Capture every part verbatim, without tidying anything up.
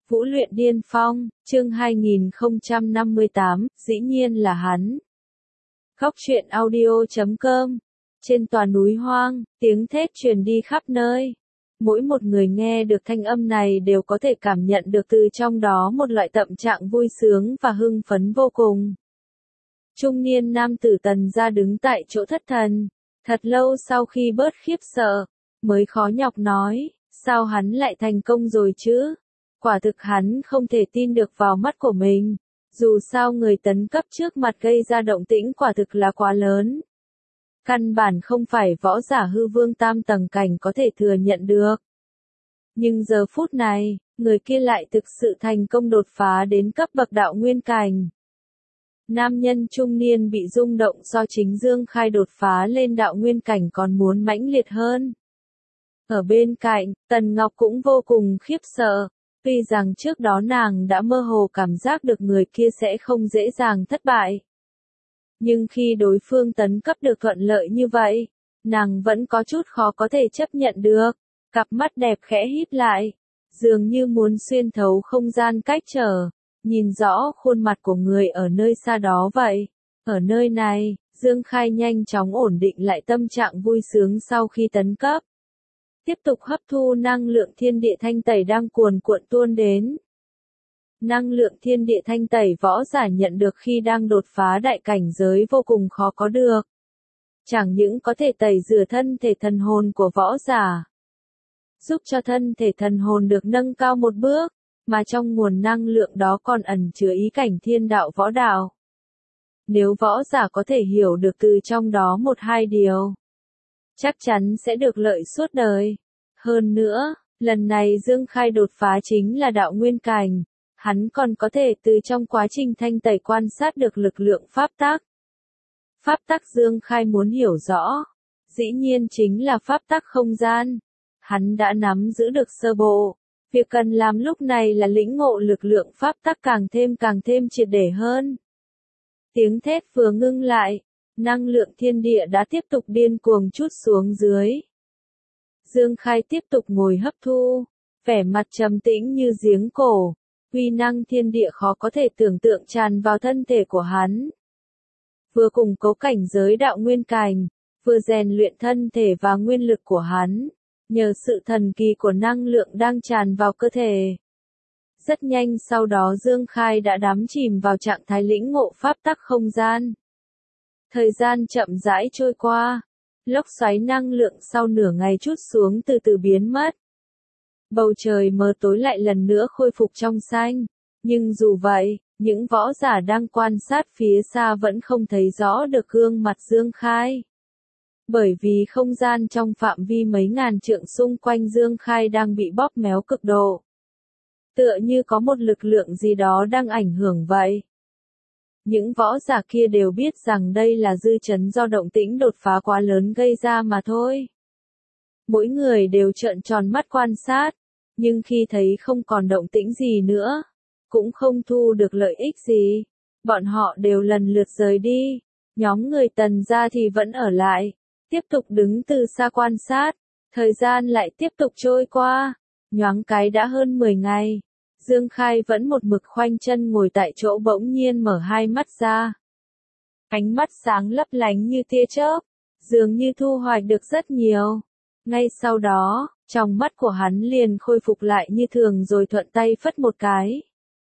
Vũ luyện điên phong, chương hai nghìn không trăm năm mươi tám, dĩ nhiên là hắn. Góc truyện audio chấm com. Trên tòa núi hoang, tiếng thét truyền đi khắp nơi. Mỗi một người nghe được thanh âm này đều có thể cảm nhận được từ trong đó một loại tâm trạng vui sướng và hưng phấn vô cùng. Trung niên nam tử Tần gia đứng tại chỗ thất thần, thật lâu sau khi bớt khiếp sợ, mới khó nhọc nói, sao hắn lại thành công rồi chứ? Quả thực hắn không thể tin được vào mắt của mình, dù sao người tấn cấp trước mặt gây ra động tĩnh quả thực là quá lớn. Căn bản không phải võ giả hư vương tam tầng cảnh có thể thừa nhận được. Nhưng giờ phút này, người kia lại thực sự thành công đột phá đến cấp bậc đạo nguyên cảnh. Nam nhân trung niên bị rung động do chính Dương Khai đột phá lên đạo nguyên cảnh còn muốn mãnh liệt hơn. Ở bên cạnh, Tần Ngọc cũng vô cùng khiếp sợ, tuy rằng trước đó nàng đã mơ hồ cảm giác được người kia sẽ không dễ dàng thất bại. Nhưng khi đối phương tấn cấp được thuận lợi như vậy, nàng vẫn có chút khó có thể chấp nhận được, cặp mắt đẹp khẽ híp lại, dường như muốn xuyên thấu không gian cách trở, nhìn rõ khuôn mặt của người ở nơi xa đó vậy. Ở nơi này, Dương Khai nhanh chóng ổn định lại tâm trạng vui sướng sau khi tấn cấp. Tiếp tục hấp thu năng lượng thiên địa thanh tẩy đang cuồn cuộn tuôn đến. Năng lượng thiên địa thanh tẩy võ giả nhận được khi đang đột phá đại cảnh giới vô cùng khó có được. Chẳng những có thể tẩy rửa thân thể thần hồn của võ giả, giúp cho thân thể thần hồn được nâng cao một bước, mà trong nguồn năng lượng đó còn ẩn chứa ý cảnh thiên đạo võ đạo. Nếu võ giả có thể hiểu được từ trong đó một hai điều, chắc chắn sẽ được lợi suốt đời. Hơn nữa, lần này Dương Khai đột phá chính là đạo nguyên cảnh, hắn còn có thể từ trong quá trình thanh tẩy quan sát được lực lượng pháp tắc. Pháp tắc Dương Khai muốn hiểu rõ, dĩ nhiên chính là pháp tắc không gian. Hắn đã nắm giữ được sơ bộ, việc cần làm lúc này là lĩnh ngộ lực lượng pháp tắc càng thêm càng thêm triệt để hơn. Tiếng thét vừa ngưng lại, năng lượng thiên địa đã tiếp tục điên cuồng trút xuống dưới. Dương Khai tiếp tục ngồi hấp thu, vẻ mặt trầm tĩnh như giếng cổ, uy năng thiên địa khó có thể tưởng tượng tràn vào thân thể của hắn. Vừa củng cố cảnh giới đạo nguyên cảnh, vừa rèn luyện thân thể và nguyên lực của hắn, nhờ sự thần kỳ của năng lượng đang tràn vào cơ thể. Rất nhanh sau đó Dương Khai đã đắm chìm vào trạng thái lĩnh ngộ pháp tắc không gian. Thời gian chậm rãi trôi qua, lốc xoáy năng lượng sau nửa ngày trút xuống từ từ biến mất. Bầu trời mờ tối lại lần nữa khôi phục trong xanh, nhưng dù vậy, những võ giả đang quan sát phía xa vẫn không thấy rõ được gương mặt Dương Khai. Bởi vì không gian trong phạm vi mấy ngàn trượng xung quanh Dương Khai đang bị bóp méo cực độ. Tựa như có một lực lượng gì đó đang ảnh hưởng vậy. Những võ giả kia đều biết rằng đây là dư chấn do động tĩnh đột phá quá lớn gây ra mà thôi. Mỗi người đều trợn tròn mắt quan sát, nhưng khi thấy không còn động tĩnh gì nữa, cũng không thu được lợi ích gì, bọn họ đều lần lượt rời đi. Nhóm người Tần gia thì vẫn ở lại, tiếp tục đứng từ xa quan sát. Thời gian lại tiếp tục trôi qua, nhoáng cái đã hơn mười ngày. Dương Khai vẫn một mực khoanh chân ngồi tại chỗ bỗng nhiên mở hai mắt ra. Ánh mắt sáng lấp lánh như tia chớp, dường như thu hoạch được rất nhiều. Ngay sau đó, trong mắt của hắn liền khôi phục lại như thường rồi thuận tay phất một cái.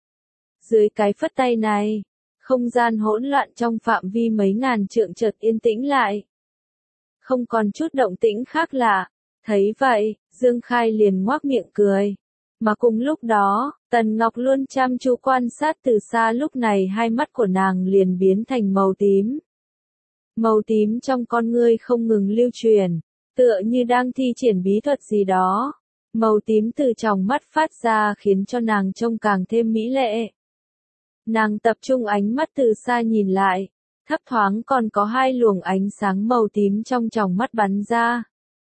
Dưới cái phất tay này, không gian hỗn loạn trong phạm vi mấy ngàn trượng chợt yên tĩnh lại. Không còn chút động tĩnh khác lạ, thấy vậy, Dương Khai liền ngoác miệng cười. Mà cùng lúc đó, Tần Ngọc luôn chăm chú quan sát từ xa lúc này hai mắt của nàng liền biến thành màu tím. Màu tím trong con ngươi không ngừng lưu truyền, tựa như đang thi triển bí thuật gì đó. Màu tím từ trong mắt phát ra khiến cho nàng trông càng thêm mỹ lệ. Nàng tập trung ánh mắt từ xa nhìn lại, thấp thoáng còn có hai luồng ánh sáng màu tím trong tròng mắt bắn ra.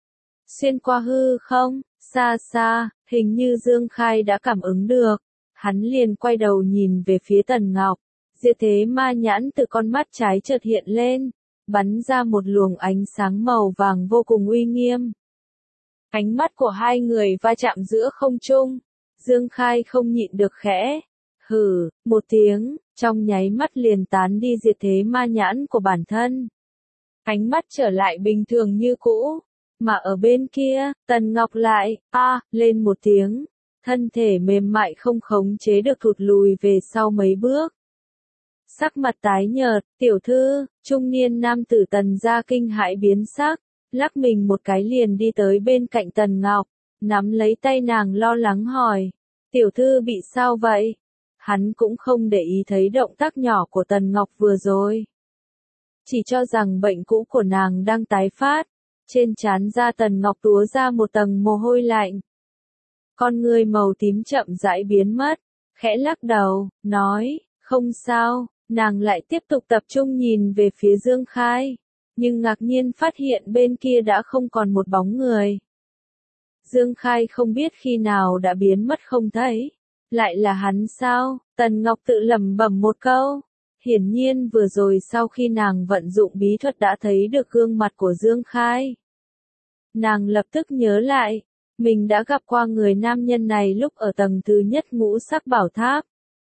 Xuyên qua hư không, xa xa, hình như Dương Khai đã cảm ứng được, hắn liền quay đầu nhìn về phía Tần Ngọc, diệt thế ma nhãn từ con mắt trái chợt hiện lên, bắn ra một luồng ánh sáng màu vàng vô cùng uy nghiêm. Ánh mắt của hai người va chạm giữa không trung, Dương Khai không nhịn được khẽ. Hừ, một tiếng, trong nháy mắt liền tán đi diệt thế ma nhãn của bản thân. Ánh mắt trở lại bình thường như cũ. Mà ở bên kia, Tần Ngọc lại, a, à, lên một tiếng. Thân thể mềm mại không khống chế được thụt lùi về sau mấy bước. Sắc mặt tái nhợt, tiểu thư, trung niên nam tử Tần gia kinh hãi biến sắc, lắc mình một cái liền đi tới bên cạnh Tần Ngọc, nắm lấy tay nàng lo lắng hỏi, tiểu thư bị sao vậy? Hắn cũng không để ý thấy động tác nhỏ của Tần Ngọc vừa rồi. Chỉ cho rằng bệnh cũ của nàng đang tái phát, trên trán da Tần Ngọc túa ra một tầng mồ hôi lạnh. Con người màu tím chậm rãi biến mất, khẽ lắc đầu, nói, không sao. Nàng lại tiếp tục tập trung nhìn về phía Dương Khai, nhưng ngạc nhiên phát hiện bên kia đã không còn một bóng người. Dương Khai không biết khi nào đã biến mất không thấy. Lại là hắn sao? Tần Ngọc tự lẩm bẩm một câu. Hiển nhiên vừa rồi sau khi nàng vận dụng bí thuật đã thấy được gương mặt của Dương Khai. Nàng lập tức nhớ lại, mình đã gặp qua người nam nhân này lúc ở tầng thứ nhất ngũ sắc bảo tháp.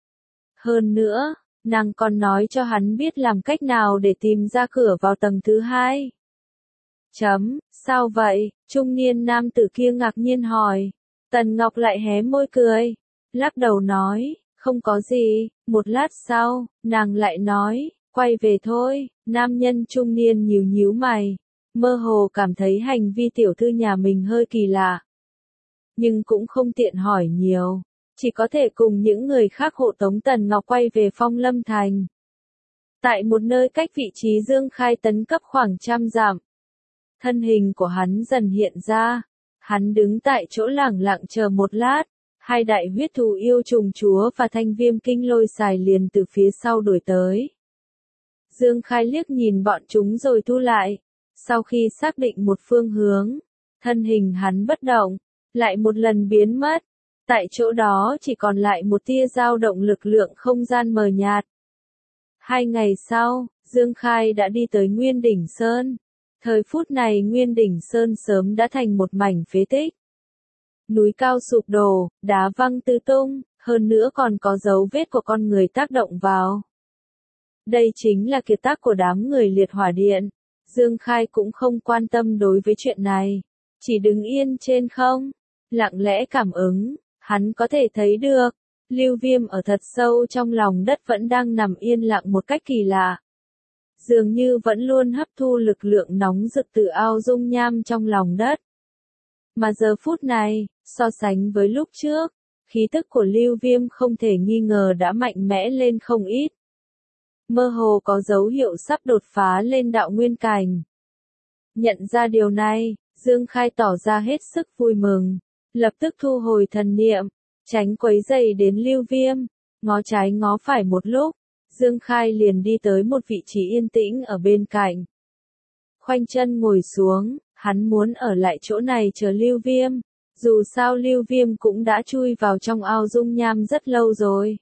Hơn nữa, nàng còn nói cho hắn biết làm cách nào để tìm ra cửa vào tầng thứ hai. Chấm, sao vậy? Trung niên nam tử kia ngạc nhiên hỏi. Tần Ngọc lại hé môi cười, lắc đầu nói, không có gì. Một lát sau, nàng lại nói, quay về thôi. Nam nhân trung niên nhíu nhíu mày, mơ hồ cảm thấy hành vi tiểu thư nhà mình hơi kỳ lạ. Nhưng cũng không tiện hỏi nhiều. Chỉ có thể cùng những người khác hộ tống Tần Ngọc quay về Phong Lâm Thành. Tại một nơi cách vị trí Dương Khai tấn cấp khoảng trăm dặm. Thân hình của hắn dần hiện ra. Hắn đứng tại chỗ lẳng lặng chờ một lát. Hai đại huyết thù yêu trùng chúa và thanh viêm kinh lôi xài liền từ phía sau đuổi tới. Dương Khai liếc nhìn bọn chúng rồi thu lại. Sau khi xác định một phương hướng, thân hình hắn bất động, lại một lần biến mất. Tại chỗ đó chỉ còn lại một tia dao động lực lượng không gian mờ nhạt. Hai ngày sau, Dương Khai đã đi tới Nguyên Đỉnh Sơn. Thời phút này Nguyên Đỉnh Sơn sớm đã thành một mảnh phế tích. Núi cao sụp đổ, đá văng tứ tung, hơn nữa còn có dấu vết của con người tác động vào. Đây chính là kiệt tác của đám người liệt hỏa điện. Dương Khai cũng không quan tâm đối với chuyện này. Chỉ đứng yên trên không, lặng lẽ cảm ứng. Hắn có thể thấy được, lưu viêm ở thật sâu trong lòng đất vẫn đang nằm yên lặng một cách kỳ lạ. Dường như vẫn luôn hấp thu lực lượng nóng rực từ ao dung nham trong lòng đất. Mà giờ phút này, so sánh với lúc trước, khí tức của lưu viêm không thể nghi ngờ đã mạnh mẽ lên không ít. Mơ hồ có dấu hiệu sắp đột phá lên đạo nguyên cảnh. Nhận ra điều này, Dương Khai tỏ ra hết sức vui mừng. Lập tức thu hồi thần niệm, tránh quấy rầy đến lưu viêm, ngó trái ngó phải một lúc, Dương Khai liền đi tới một vị trí yên tĩnh ở bên cạnh. Khoanh chân ngồi xuống, hắn muốn ở lại chỗ này chờ lưu viêm, dù sao lưu viêm cũng đã chui vào trong ao dung nham rất lâu rồi.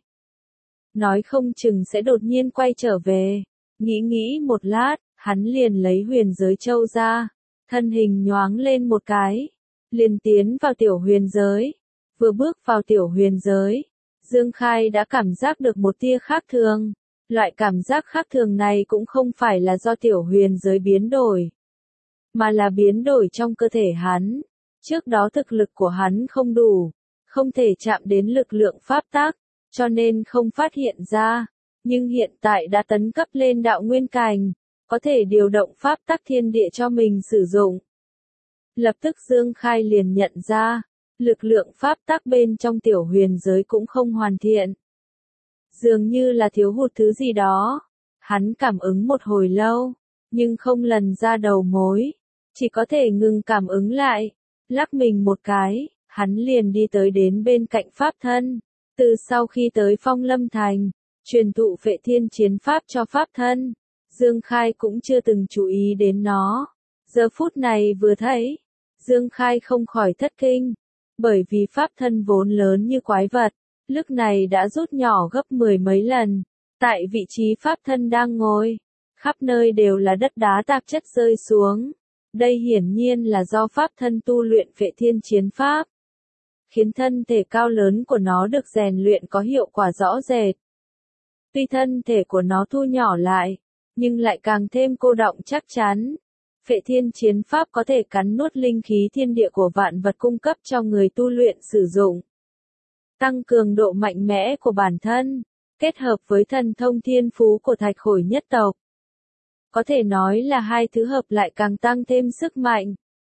Nói không chừng sẽ đột nhiên quay trở về, nghĩ nghĩ một lát, hắn liền lấy huyền giới châu ra, thân hình nhoáng lên một cái. Liền tiến vào tiểu huyền giới. Vừa bước vào tiểu huyền giới, Dương Khai đã cảm giác được một tia khác thường. Loại cảm giác khác thường này cũng không phải là do tiểu huyền giới biến đổi, mà là biến đổi trong cơ thể hắn. Trước đó thực lực của hắn không đủ, không thể chạm đến lực lượng pháp tắc, cho nên không phát hiện ra. Nhưng hiện tại đã tấn cấp lên đạo nguyên cảnh, có thể điều động pháp tắc thiên địa cho mình sử dụng. Lập tức Dương Khai liền nhận ra, lực lượng pháp tắc bên trong tiểu huyền giới cũng không hoàn thiện. Dường như là thiếu hụt thứ gì đó. Hắn cảm ứng một hồi lâu, nhưng không lần ra đầu mối. Chỉ có thể ngừng cảm ứng lại. Lắc mình một cái, hắn liền đi tới đến bên cạnh pháp thân. Từ sau khi tới Phong Lâm Thành, truyền thụ Phệ Thiên Chiến Pháp cho pháp thân. Dương Khai cũng chưa từng chú ý đến nó. Giờ phút này vừa thấy, Dương Khai không khỏi thất kinh, bởi vì pháp thân vốn lớn như quái vật, lúc này đã rút nhỏ gấp mười mấy lần. Tại vị trí pháp thân đang ngồi, khắp nơi đều là đất đá tạp chất rơi xuống. Đây hiển nhiên là do pháp thân tu luyện Phệ Thiên Chiến Pháp. khiến thân thể cao lớn của nó được rèn luyện có hiệu quả rõ rệt. Tuy thân thể của nó thu nhỏ lại, nhưng lại càng thêm cô đọng chắc chắn. Phệ thiên chiến pháp có thể cắn nuốt linh khí thiên địa của vạn vật cung cấp cho người tu luyện sử dụng. Tăng cường độ mạnh mẽ của bản thân, kết hợp với thần thông thiên phú của Thạch Khổi nhất tộc. Có thể nói là hai thứ hợp lại càng tăng thêm sức mạnh.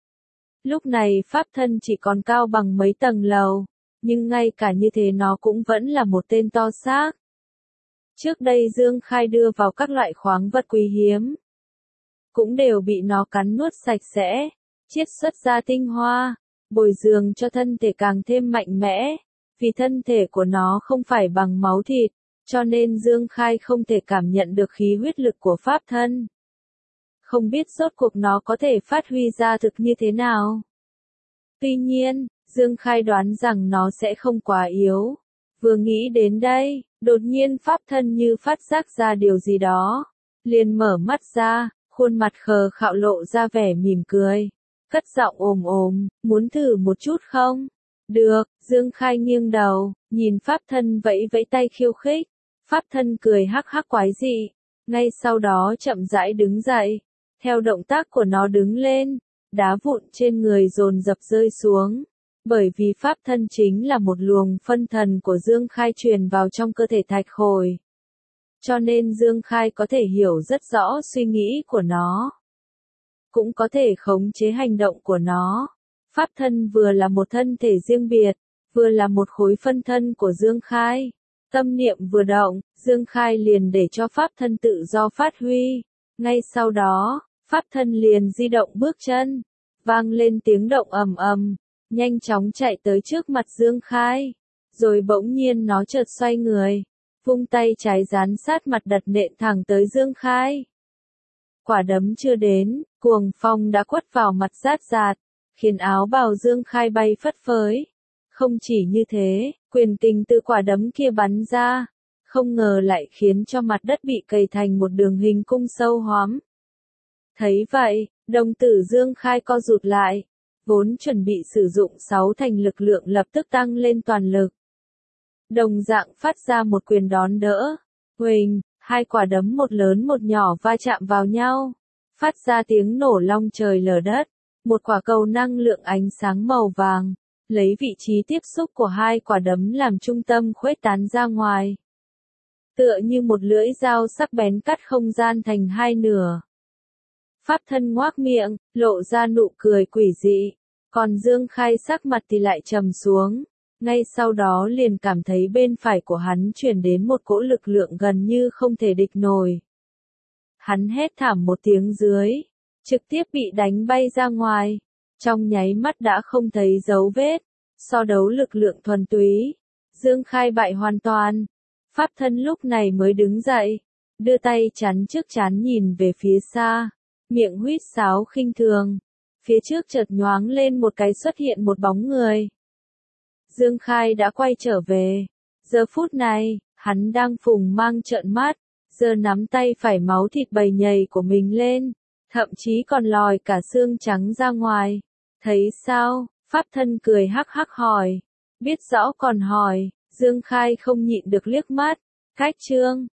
Lúc này pháp thân chỉ còn cao bằng mấy tầng lầu, nhưng ngay cả như thế nó cũng vẫn là một tên to xác. Trước đây Dương Khai đưa vào các loại khoáng vật quý hiếm, cũng đều bị nó cắn nuốt sạch sẽ, chiết xuất ra tinh hoa, bồi dưỡng cho thân thể càng thêm mạnh mẽ. Vì thân thể của nó không phải bằng máu thịt, cho nên Dương Khai không thể cảm nhận được khí huyết lực của pháp thân. Không biết rốt cuộc nó có thể phát huy ra thực như thế nào. Tuy nhiên, Dương Khai đoán rằng nó sẽ không quá yếu. Vừa nghĩ đến đây, đột nhiên pháp thân như phát giác ra điều gì đó. Liền mở mắt ra, khuôn mặt khờ khạo lộ ra vẻ mỉm cười. Cất giọng ồm ồm, muốn thử một chút không? Được, Dương Khai nghiêng đầu, nhìn pháp thân vẫy vẫy tay khiêu khích. Pháp thân cười hắc hắc quái dị, ngay sau đó chậm rãi đứng dậy. Theo động tác của nó đứng lên, đá vụn trên người dồn dập rơi xuống. Bởi vì pháp thân chính là một luồng phân thần của Dương Khai truyền vào trong cơ thể Thạch Khổi. Cho nên Dương Khai có thể hiểu rất rõ suy nghĩ của nó. Cũng có thể khống chế hành động của nó. Pháp thân vừa là một thân thể riêng biệt, vừa là một khối phân thân của Dương Khai. Tâm niệm vừa động, Dương Khai liền để cho pháp thân tự do phát huy. Ngay sau đó, pháp thân liền di động bước chân, vang lên tiếng động ầm ầm, nhanh chóng chạy tới trước mặt Dương Khai. Rồi bỗng nhiên nó chợt xoay người, vung tay trái dán sát mặt đặt nện thẳng tới Dương Khai. Quả đấm chưa đến, cuồng phong đã quất vào mặt rát rạt, khiến áo bào Dương Khai bay phất phới. Không chỉ như thế, quyền kình từ quả đấm kia bắn ra, không ngờ lại khiến cho mặt đất bị cày thành một đường hình cung sâu hoắm. Thấy vậy, đồng tử Dương Khai co rụt lại, vốn chuẩn bị sử dụng sáu thành lực lượng lập tức tăng lên toàn lực. Đồng dạng phát ra một quyền đón đỡ, huỳnh, hai quả đấm một lớn một nhỏ va chạm vào nhau, phát ra tiếng nổ long trời lở đất, một quả cầu năng lượng ánh sáng màu vàng, lấy vị trí tiếp xúc của hai quả đấm làm trung tâm khuếch tán ra ngoài. Tựa như một lưỡi dao sắc bén cắt không gian thành hai nửa. Pháp thân ngoác miệng, lộ ra nụ cười quỷ dị, còn Dương Khai sắc mặt thì lại trầm xuống. Ngay sau đó liền cảm thấy bên phải của hắn truyền đến một cỗ lực lượng gần như không thể địch nổi. Hắn hét thảm một tiếng dưới, trực tiếp bị đánh bay ra ngoài, trong nháy mắt đã không thấy dấu vết. So đấu lực lượng thuần túy, Dương Khai bại hoàn toàn. Pháp thân lúc này mới đứng dậy, đưa tay chắn trước trán nhìn về phía xa, miệng huýt sáo khinh thường. Phía trước chợt nhoáng lên một cái xuất hiện một bóng người. Dương Khai đã quay trở về. Giờ phút này, hắn đang phùng mang trợn mắt, giơ nắm tay phải máu thịt bầy nhầy của mình lên, thậm chí còn lòi cả xương trắng ra ngoài. Thấy sao? Pháp thân cười hắc hắc hỏi. Biết rõ còn hỏi, Dương Khai không nhịn được liếc mắt. Cách trương,